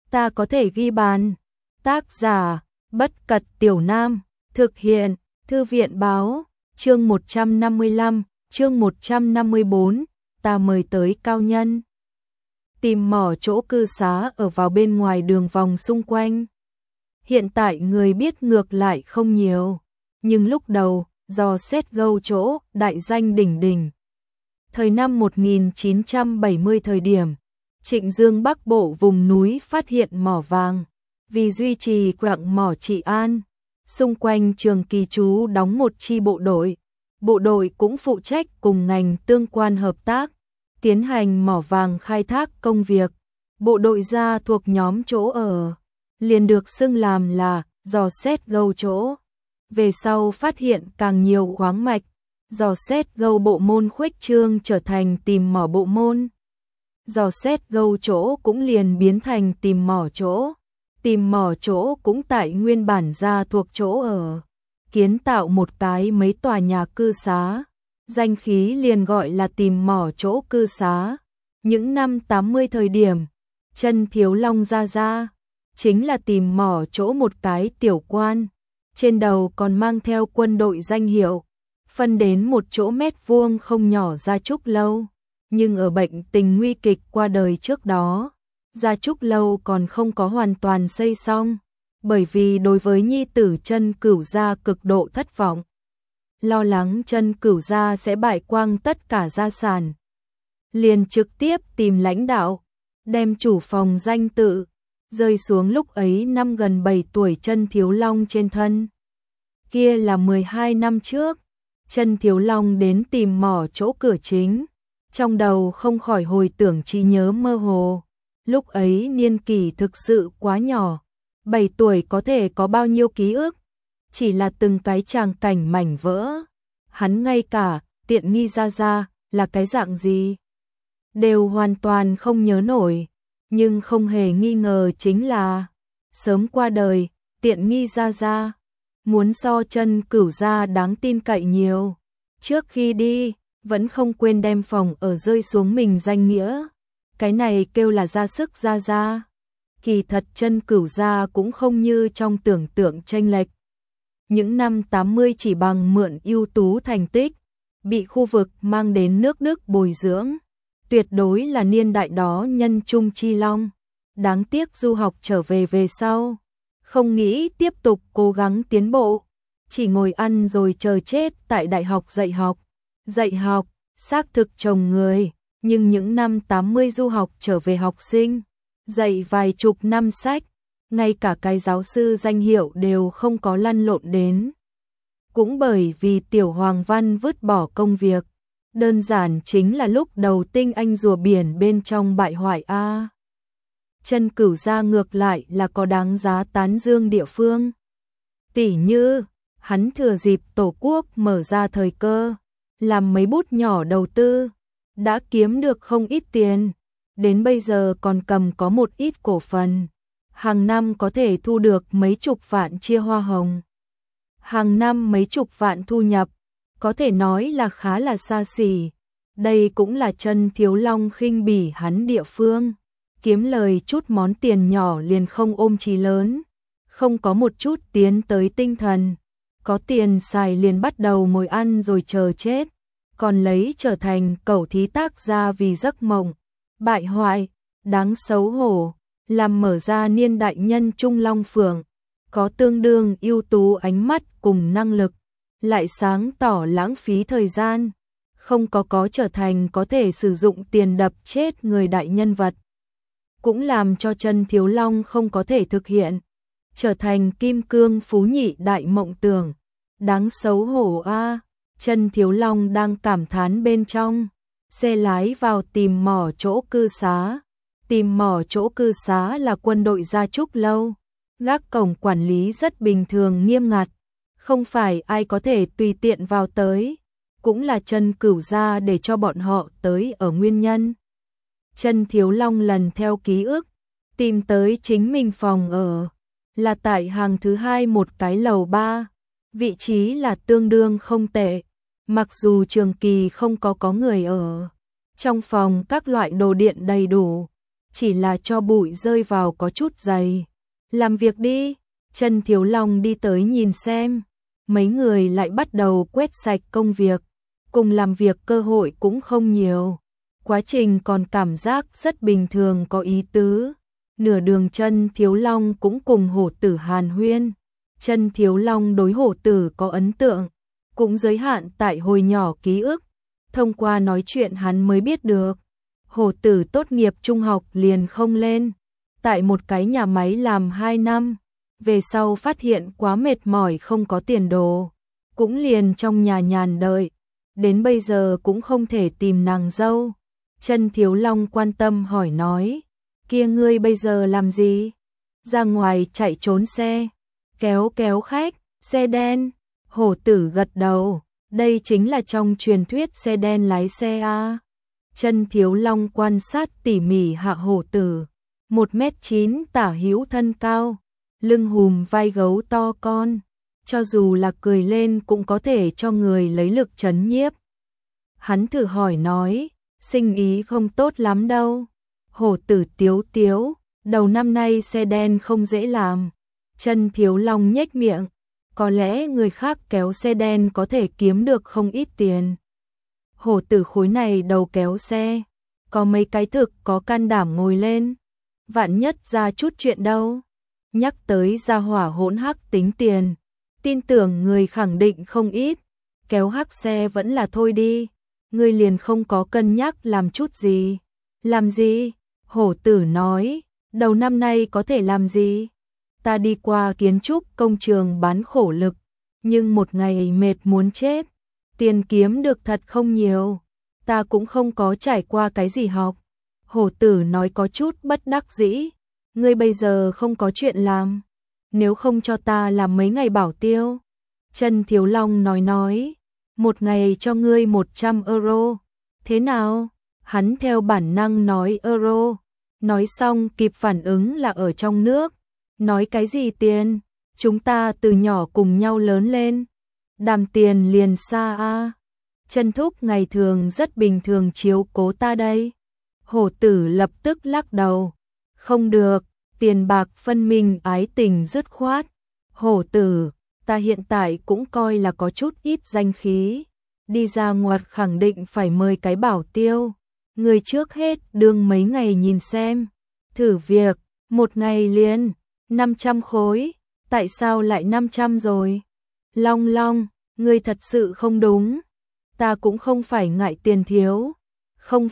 ta có thể ghi bàn. Tác giả, Bất Cật Tiểu Nam, thực hiện, Thư viện báo, chương 155, chương 154, ta mời tới cao nhân. Tìm mỏ chỗ cư xá ở vào bên ngoài đường vòng xung quanh. Hiện tại người biết ngược lại không nhiều, nhưng lúc đầu, dò xét gâu chỗ, đại danh đỉnh đỉnh. Thời năm 1970 thời điểm, Trịnh Dương Bắc Bộ vùng núi phát hiện mỏ vàng. Vì duy trì quặng mỏ trị an, xung quanh Trường Kỳ Trú đóng một chi bộ đội. Bộ đội cũng phụ trách cùng ngành tương quan hợp tác, tiến hành mỏ vàng khai thác công việc. Bộ đội ra thuộc nhóm chỗ ở, liền được xưng làm là dò xét gâu chỗ. Về sau phát hiện càng nhiều khoáng mạch, dò xét gâu bộ môn khuếch trương trở thành tìm mỏ bộ môn. Dò xét gâu chỗ cũng liền biến thành tìm mỏ chỗ. Tìm mỏ chỗ cũng tại nguyên bản ra thuộc chỗ ở, kiến tạo một cái mấy tòa nhà cư xá, danh khí liền gọi là tìm mỏ chỗ cư xá. Những năm 80 thời điểm, Trân Thiếu Long ra, chính là tìm mỏ chỗ một cái tiểu quan, trên đầu còn mang theo quân đội danh hiệu, phân đến một chỗ mét vuông không nhỏ Gia Trúc Lâu, nhưng ở bệnh tình nguy kịch qua đời trước đó. Gia Trúc Lâu còn không có hoàn toàn xây xong, bởi vì đối với nhi tử Trân Cửu Gia cực độ thất vọng. Lo lắng Trân Cửu Gia sẽ bại quang tất cả gia sản. Liền trực tiếp tìm lãnh đạo, đem chủ phòng danh tự, rơi xuống lúc ấy năm gần 7 tuổi Trân Thiếu Long trên thân. Kia là 12 năm trước, Trân Thiếu Long đến tìm mỏ chỗ cửa chính, trong đầu không khỏi hồi tưởng trí nhớ mơ hồ. Lúc ấy niên kỷ thực sự quá nhỏ, 7 tuổi có thể có bao nhiêu ký ức, chỉ là từng cái tràng cảnh mảnh vỡ. Hắn ngay cả Tiện Nghi ra là cái dạng gì đều hoàn toàn không nhớ nổi, nhưng không hề nghi ngờ chính là sớm qua đời, Tiện Nghi ra muốn so Trân Cửu Gia đáng tin cậy nhiều. Trước khi đi, vẫn không quên đem phòng ở rơi xuống mình danh nghĩa. Cái này kêu là ra sức ra. Kỳ thật Trân Cửu Gia cũng không như trong tưởng tượng chênh lệch. Những năm 80 chỉ bằng mượn ưu tú thành tích, bị khu vực mang đến nước Đức bồi dưỡng. Tuyệt đối là niên đại đó nhân trung chi long. Đáng tiếc du học trở về sau, không nghĩ tiếp tục cố gắng tiến bộ. Chỉ ngồi ăn rồi chờ chết tại đại học dạy học. Dạy học, xác thực trồng người. Nhưng những năm 80 du học trở về học sinh, dạy vài chục năm sách, ngay cả cái giáo sư danh hiệu đều không có lăn lộn đến. Cũng bởi vì Tiểu Hoàng Văn vứt bỏ công việc, đơn giản chính là lúc đầu tinh anh rùa biển bên trong bại hoại a. Trân Cửu Gia ngược lại là có đáng giá tán dương địa phương. Tỉ như, hắn thừa dịp Tổ quốc mở ra thời cơ, làm mấy bút nhỏ đầu tư. Đã kiếm được không ít tiền, đến bây giờ còn cầm có một ít cổ phần. Hàng năm có thể thu được mấy chục vạn chia hoa hồng. Hàng năm mấy chục vạn thu nhập, có thể nói là khá là xa xỉ. Đây cũng là Trân Thiếu Long khinh bỉ hắn địa phương. Kiếm lời chút món tiền nhỏ liền không ôm chí lớn, không có một chút tiến tới tinh thần. Có tiền xài liền bắt đầu ngồi ăn rồi chờ chết. Còn lấy trở thành cẩu thí tác gia vì giấc mộng, bại hoại, đáng xấu hổ, làm mở ra niên đại nhân Trung Long Phượng, có tương đương ưu tú ánh mắt cùng năng lực, lại sáng tỏ lãng phí thời gian, không có trở thành có thể sử dụng tiền đập chết người đại nhân vật. Cũng làm cho Trân Thiếu Long không có thể thực hiện, trở thành kim cương phú nhị đại mộng tưởng, đáng xấu hổ a. Trân Thiếu Long đang cảm thán bên trong, xe lái vào tìm mỏ chỗ cư xá. Tìm mỏ chỗ cư xá là quân đội Gia Trúc Lâu, gác cổng quản lý rất bình thường nghiêm ngặt, không phải ai có thể tùy tiện vào tới, cũng là Trân Cửu Gia để cho bọn họ tới ở nguyên nhân. Trân Thiếu Long lần theo ký ức, tìm tới chính mình phòng ở, là tại hàng thứ 2 một cái lầu 3, vị trí là tương đương không tệ. Mặc dù Trường Kỳ không có người ở, trong phòng các loại đồ điện đầy đủ, chỉ là cho bụi rơi vào có chút dày. Làm việc đi, Trần Thiếu Long đi tới nhìn xem. Mấy người lại bắt đầu quét sạch công việc, cùng làm việc cơ hội cũng không nhiều. Quá trình còn cảm giác rất bình thường có ý tứ. Nửa đường Trần Thiếu Long cũng cùng hổ tử hàn huyên. Trần Thiếu Long đối hổ tử có ấn tượng, cũng giới hạn tại hồi nhỏ ký ức. Thông qua nói chuyện hắn mới biết được. Hổ tử tốt nghiệp trung học liền không lên. Tại một cái nhà máy làm 2 năm. Về sau phát hiện quá mệt mỏi không có tiền đồ. Cũng liền trong nhà nhàn đợi. Đến bây giờ cũng không thể tìm nàng dâu. Trần Thiếu Long quan tâm hỏi nói. Kia ngươi bây giờ làm gì? Ra ngoài chạy trốn xe. Kéo kéo khách, xe đen. Hổ tử gật đầu. Đây chính là trong truyền thuyết xe đen lái xe a. Trần Thiếu Long quan sát tỉ mỉ hạ hổ tử. 1m9 tả hữu thân cao. Lưng hùm vai gấu to con. Cho dù là cười lên cũng có thể cho người lấy lực trấn nhiếp. Hắn thử hỏi nói. Sinh ý không tốt lắm đâu. Hổ tử tiếu tiếu. Đầu năm nay xe đen không dễ làm. Trần Thiếu Long nhếch miệng. Có lẽ người khác kéo xe đen có thể kiếm được không ít tiền. Hổ tử khối này đầu kéo xe. Có mấy cái thực có can đảm ngồi lên. Vạn nhất ra chút chuyện đâu. Nhắc tới gia hỏa hỗn hắc tính tiền. Tin tưởng người khẳng định không ít. Kéo hắc xe vẫn là thôi đi. Người liền không có cân nhắc làm chút gì. Làm gì? Hổ tử nói. Đầu năm nay có thể làm gì? Ta đi qua kiến trúc công trường bán khổ lực. Nhưng một ngày mệt muốn chết. Tiền kiếm được thật không nhiều. Ta cũng không có trải qua cái gì học. Hổ tử nói có chút bất đắc dĩ. Ngươi bây giờ không có chuyện làm. Nếu không cho ta làm mấy ngày bảo tiêu. Trần Thiếu Long nói. Một ngày cho ngươi 100 euro. Thế nào? Hắn theo bản năng nói euro. Nói xong kịp phản ứng là ở trong nước. Nói cái gì tiền? Chúng ta từ nhỏ cùng nhau lớn lên. Đàm tiền liền xa a. Trần thúc ngày thường rất bình thường chiếu cố ta đây. Hổ tử lập tức lắc đầu. Không được, tiền bạc phân minh ái tình dứt khoát. Hổ tử, ta hiện tại cũng coi là có chút ít danh khí. Đi ra ngoặt khẳng định phải mời cái bảo tiêu. Người trước hết đương mấy ngày nhìn xem. Thử việc, một ngày liền 500 khối. Tại sao lại 500 rồi? Long Long, ngươi thật sự không đúng. Ta cũng không phải ngại tiền thiếu. Không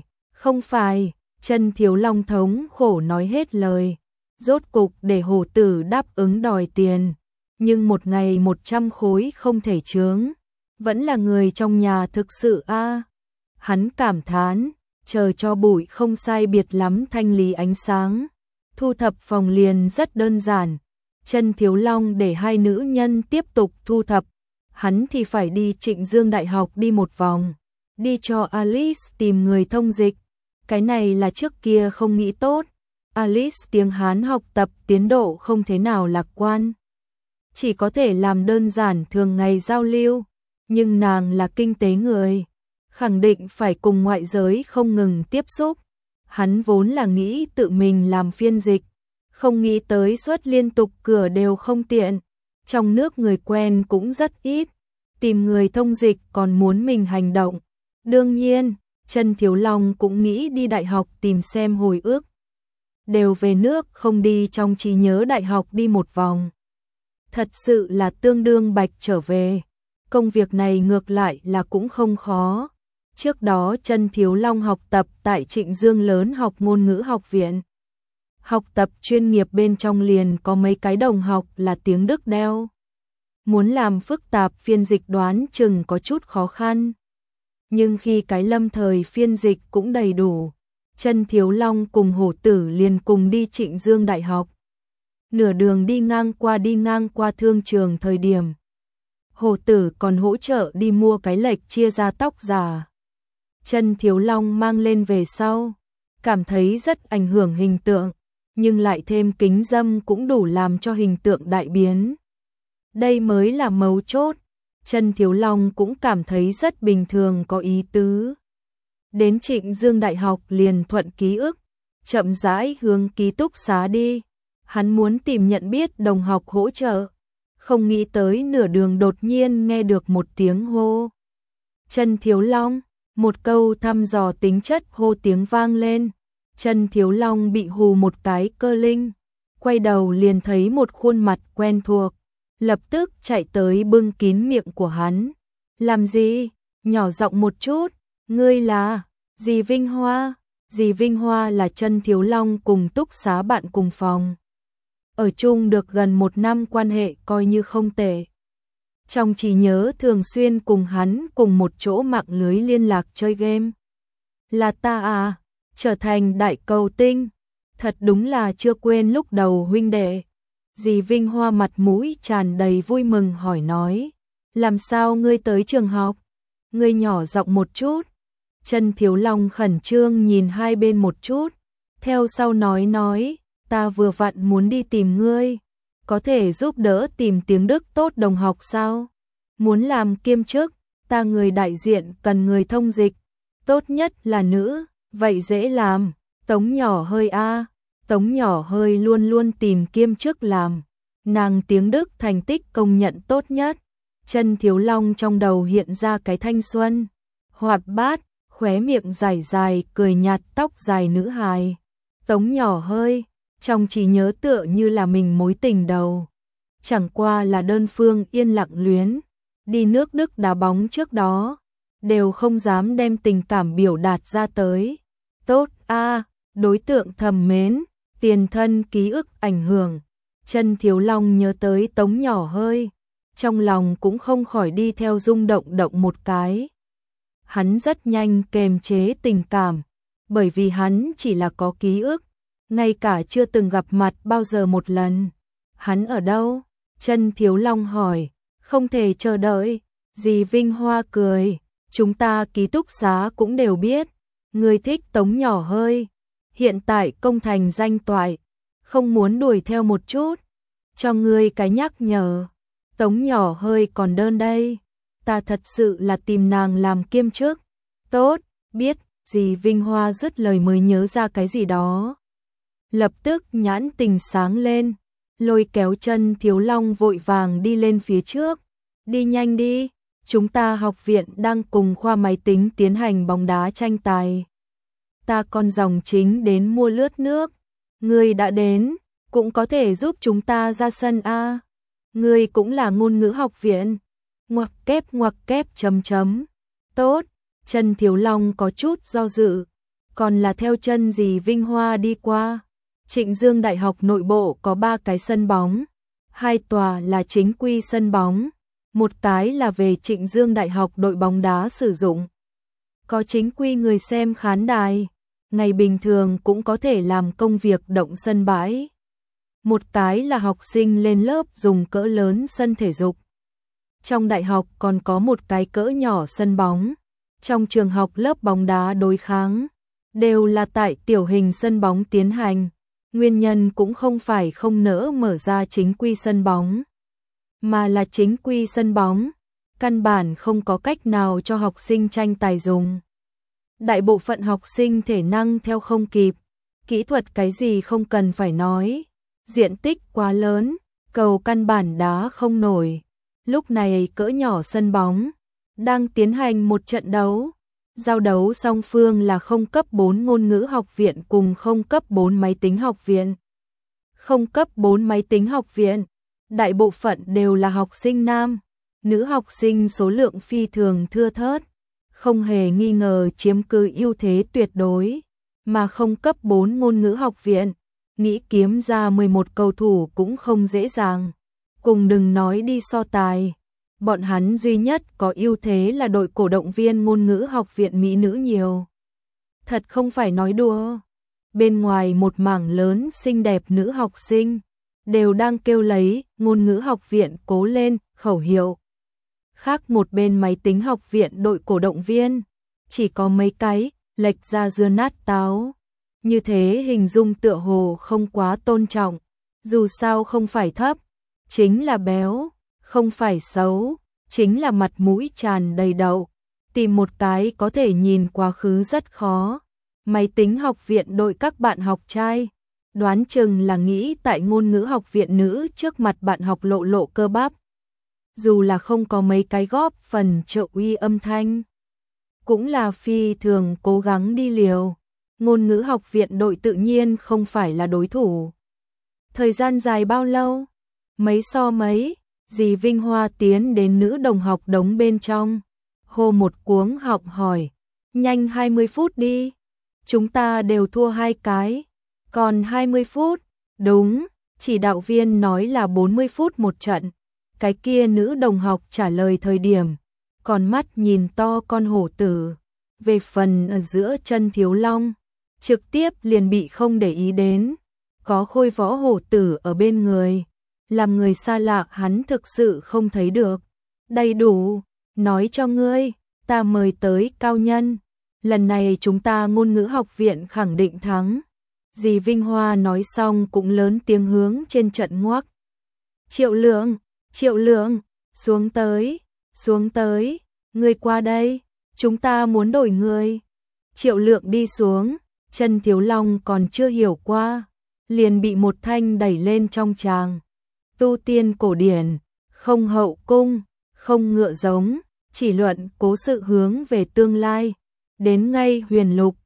phải. Trần Thiếu Long thống khổ nói hết lời. Rốt cục để hổ tử đáp ứng đòi tiền. Nhưng một ngày 100 khối không thể chướng. Vẫn là người trong nhà thực sự a. Hắn cảm thán, chờ cho bụi không sai biệt lắm thanh lý ánh sáng. Thu thập phòng liền rất đơn giản. Trần Thiếu Long để hai nữ nhân tiếp tục thu thập. Hắn thì phải đi Trịnh Dương Đại học đi một vòng. Đi cho Alice tìm người thông dịch. Cái này là trước kia không nghĩ tốt. Alice tiếng Hán học tập tiến độ không thế nào lạc quan. Chỉ có thể làm đơn giản thường ngày giao lưu. Nhưng nàng là kinh tế người. Khẳng định phải cùng ngoại giới không ngừng tiếp xúc. Hắn vốn là nghĩ tự mình làm phiên dịch. Không nghĩ tới suất liên tục cửa đều không tiện. Trong nước người quen cũng rất ít. Tìm người thông dịch còn muốn mình hành động. Đương nhiên, Trần Thiếu Long cũng nghĩ đi đại học tìm xem hồi ức. Đều về nước không đi trong trí nhớ đại học đi một vòng. Thật sự là tương đương bạch trở về. Công việc này ngược lại là cũng không khó. Trước đó Trần Thiếu Long học tập tại Trịnh Dương lớn học ngôn ngữ học viện. Học tập chuyên nghiệp bên trong liền có mấy cái đồng học là tiếng Đức đeo. Muốn làm phức tạp phiên dịch đoán chừng có chút khó khăn. Nhưng khi cái lâm thời phiên dịch cũng đầy đủ, Trần Thiếu Long cùng hổ tử liền cùng đi Trịnh Dương Đại học. Nửa đường đi ngang qua thương trường thời điểm. Hổ tử còn hỗ trợ đi mua cái lệch chia ra tóc giả. Trần Thiếu Long mang lên về sau, cảm thấy rất ảnh hưởng hình tượng, nhưng lại thêm kính dâm cũng đủ làm cho hình tượng đại biến. Đây mới là mấu chốt. Trần Thiếu Long cũng cảm thấy rất bình thường có ý tứ. Đến Trịnh Dương Đại học liền thuận ký ức, chậm rãi hướng ký túc xá đi. Hắn muốn tìm nhận biết đồng học hỗ trợ, không nghĩ tới nửa đường đột nhiên nghe được một tiếng hô. Trần Thiếu Long, một câu thăm dò tính chất hô tiếng vang lên. Trần Thiếu Long bị hù một cái cơ linh, quay đầu liền thấy một khuôn mặt quen thuộc, lập tức chạy tới bưng kín miệng của hắn. Làm gì? Nhỏ giọng một chút, ngươi là dì Vinh Hoa. Dì Vinh Hoa là Trần Thiếu Long cùng túc xá bạn cùng phòng. Ở chung được gần 1 năm, quan hệ coi như không tệ. Trong trí nhớ thường xuyên cùng hắn cùng một chỗ mạng lưới liên lạc chơi game. Là ta à, trở thành đại cầu tinh. Thật đúng là chưa quên lúc đầu huynh đệ. Dì Vinh Hoa mặt mũi tràn đầy vui mừng hỏi nói. Làm sao ngươi tới trường học? Ngươi nhỏ giọng một chút. Trần Thiếu Long khẩn trương nhìn hai bên một chút. Theo sau nói, ta vừa vặn muốn đi tìm ngươi. Có thể giúp đỡ tìm tiếng Đức tốt đồng học sao? Muốn làm kiêm chức, ta người đại diện cần người thông dịch. Tốt nhất là nữ, vậy dễ làm. Tống nhỏ hơi a. Tống nhỏ hơi luôn luôn tìm kiêm chức làm. Nàng tiếng Đức thành tích công nhận tốt nhất. Trần Thiếu Long trong đầu hiện ra cái thanh xuân, hoạt bát, khóe miệng dài dài, cười nhạt, tóc dài nữ hài. Tống nhỏ hơi, trong trí nhớ tựa như là mình mối tình đầu. Chẳng qua là đơn phương yên lặng luyến. Đi nước Đức đá bóng trước đó, đều không dám đem tình cảm biểu đạt ra tới. Tốt a, đối tượng thầm mến, tiền thân ký ức ảnh hưởng. Trần Thiếu Long nhớ tới Tống nhỏ hơi, trong lòng cũng không khỏi đi theo rung động một cái. Hắn rất nhanh kềm chế tình cảm, bởi vì hắn chỉ là có ký ức, ngay cả chưa từng gặp mặt bao giờ một lần. Hắn ở đâu? Trần Thiếu Long hỏi. Không thể chờ đợi. Dì Vinh Hoa cười. Chúng ta ký túc xá cũng đều biết. Người thích Tống nhỏ hơi. Hiện tại công thành danh toại. Không muốn đuổi theo một chút. Cho ngươi cái nhắc nhở. Tống nhỏ hơi còn đơn đây. Ta thật sự là tìm nàng làm kiêm chức. Tốt, biết. Dì Vinh Hoa dứt lời mới nhớ ra cái gì đó. Lập tức nhãn tình sáng lên. Lôi kéo Trần Thiếu Long vội vàng đi lên phía trước. Đi nhanh đi, chúng ta học viện đang cùng khoa máy tính tiến hành bóng đá tranh tài. Ta còn dòng chính đến mua lướt nước. Ngươi đã đến, cũng có thể giúp chúng ta ra sân a. Ngươi cũng là ngôn ngữ học viện. Ngoặc kép chấm. Tốt, Trần Thiếu Long có chút do dự, còn là theo chân dì Vinh Hoa đi qua. Trịnh Dương Đại học nội bộ có 3 cái sân bóng, 2 tòa là chính quy sân bóng, một cái là về Trịnh Dương Đại học đội bóng đá sử dụng. Có chính quy người xem khán đài, ngày bình thường cũng có thể làm công việc động sân bãi. Một cái là học sinh lên lớp dùng cỡ lớn sân thể dục. Trong đại học còn có một cái cỡ nhỏ sân bóng. Trong trường học lớp bóng đá đối kháng, đều là tại tiểu hình sân bóng tiến hành. Nguyên nhân cũng không phải không nỡ mở ra chính quy sân bóng, mà là chính quy sân bóng, căn bản không có cách nào cho học sinh tranh tài dùng. Đại bộ phận học sinh thể năng theo không kịp, kỹ thuật cái gì không cần phải nói, diện tích quá lớn, cầu căn bản đá không nổi. Lúc này cỡ nhỏ sân bóng đang tiến hành một trận đấu. Giao đấu song phương là không cấp 4 ngôn ngữ học viện cùng không cấp 4 máy tính học viện. Không cấp 4 máy tính học viện, đại bộ phận đều là học sinh nam, nữ học sinh số lượng phi thường thưa thớt, không hề nghi ngờ chiếm cứ ưu thế tuyệt đối, mà không cấp 4 ngôn ngữ học viện, nghĩ kiếm ra 11 cầu thủ cũng không dễ dàng, cùng đừng nói đi so tài. Bọn hắn duy nhất có ưu thế là đội cổ động viên ngôn ngữ học viện mỹ nữ nhiều. Thật không phải nói đùa. Bên ngoài một mảng lớn xinh đẹp nữ học sinh, đều đang kêu lấy ngôn ngữ học viện cố lên khẩu hiệu. Khác một bên máy tính học viện đội cổ động viên, chỉ có mấy cái, lệch ra dưa nát táo. Như thế hình dung tựa hồ không quá tôn trọng, dù sao không phải thấp, chính là béo. Không phải xấu, chính là mặt mũi tràn đầy đậu. Tìm một cái có thể nhìn quá khứ rất khó. Máy tính học viện đội các bạn học trai, đoán chừng là nghĩ tại ngôn ngữ học viện nữ trước mặt bạn học lộ lộ cơ bắp. Dù là không có mấy cái góp phần trợ uy âm thanh, cũng là phi thường cố gắng đi liều. Ngôn ngữ học viện đội tự nhiên không phải là đối thủ. Thời gian dài bao lâu? Mấy so mấy, dì Vinh Hoa tiến đến nữ đồng học đống bên trong. Hô một cuống họng hỏi, nhanh 20 phút đi. Chúng ta đều thua 2 cái. Còn 20 phút, đúng, chỉ đạo viên nói là 40 phút một trận. Cái kia nữ đồng học trả lời thời điểm, còn mắt nhìn to con hổ tử. Về phần ở giữa chân Thiếu Long, trực tiếp liền bị không để ý đến. Có khôi võ hổ tử ở bên người, làm người xa lạ hắn thực sự không thấy được. Đầy đủ, nói cho ngươi, ta mời tới cao nhân. Lần này chúng ta ngôn ngữ học viện khẳng định thắng. Dì Vinh Hoa nói xong cũng lớn tiếng hướng trên trận ngoắc. Triệu Lượng, xuống tới, ngươi qua đây, chúng ta muốn đổi người. Triệu Lượng đi xuống, chân Thiếu Long còn chưa hiểu qua, liền bị một thanh đẩy lên trong tràng. Tu tiên cổ điển, không hậu cung, không ngựa giống, chỉ luận cố sự hướng về tương lai. Đến ngay huyền lục,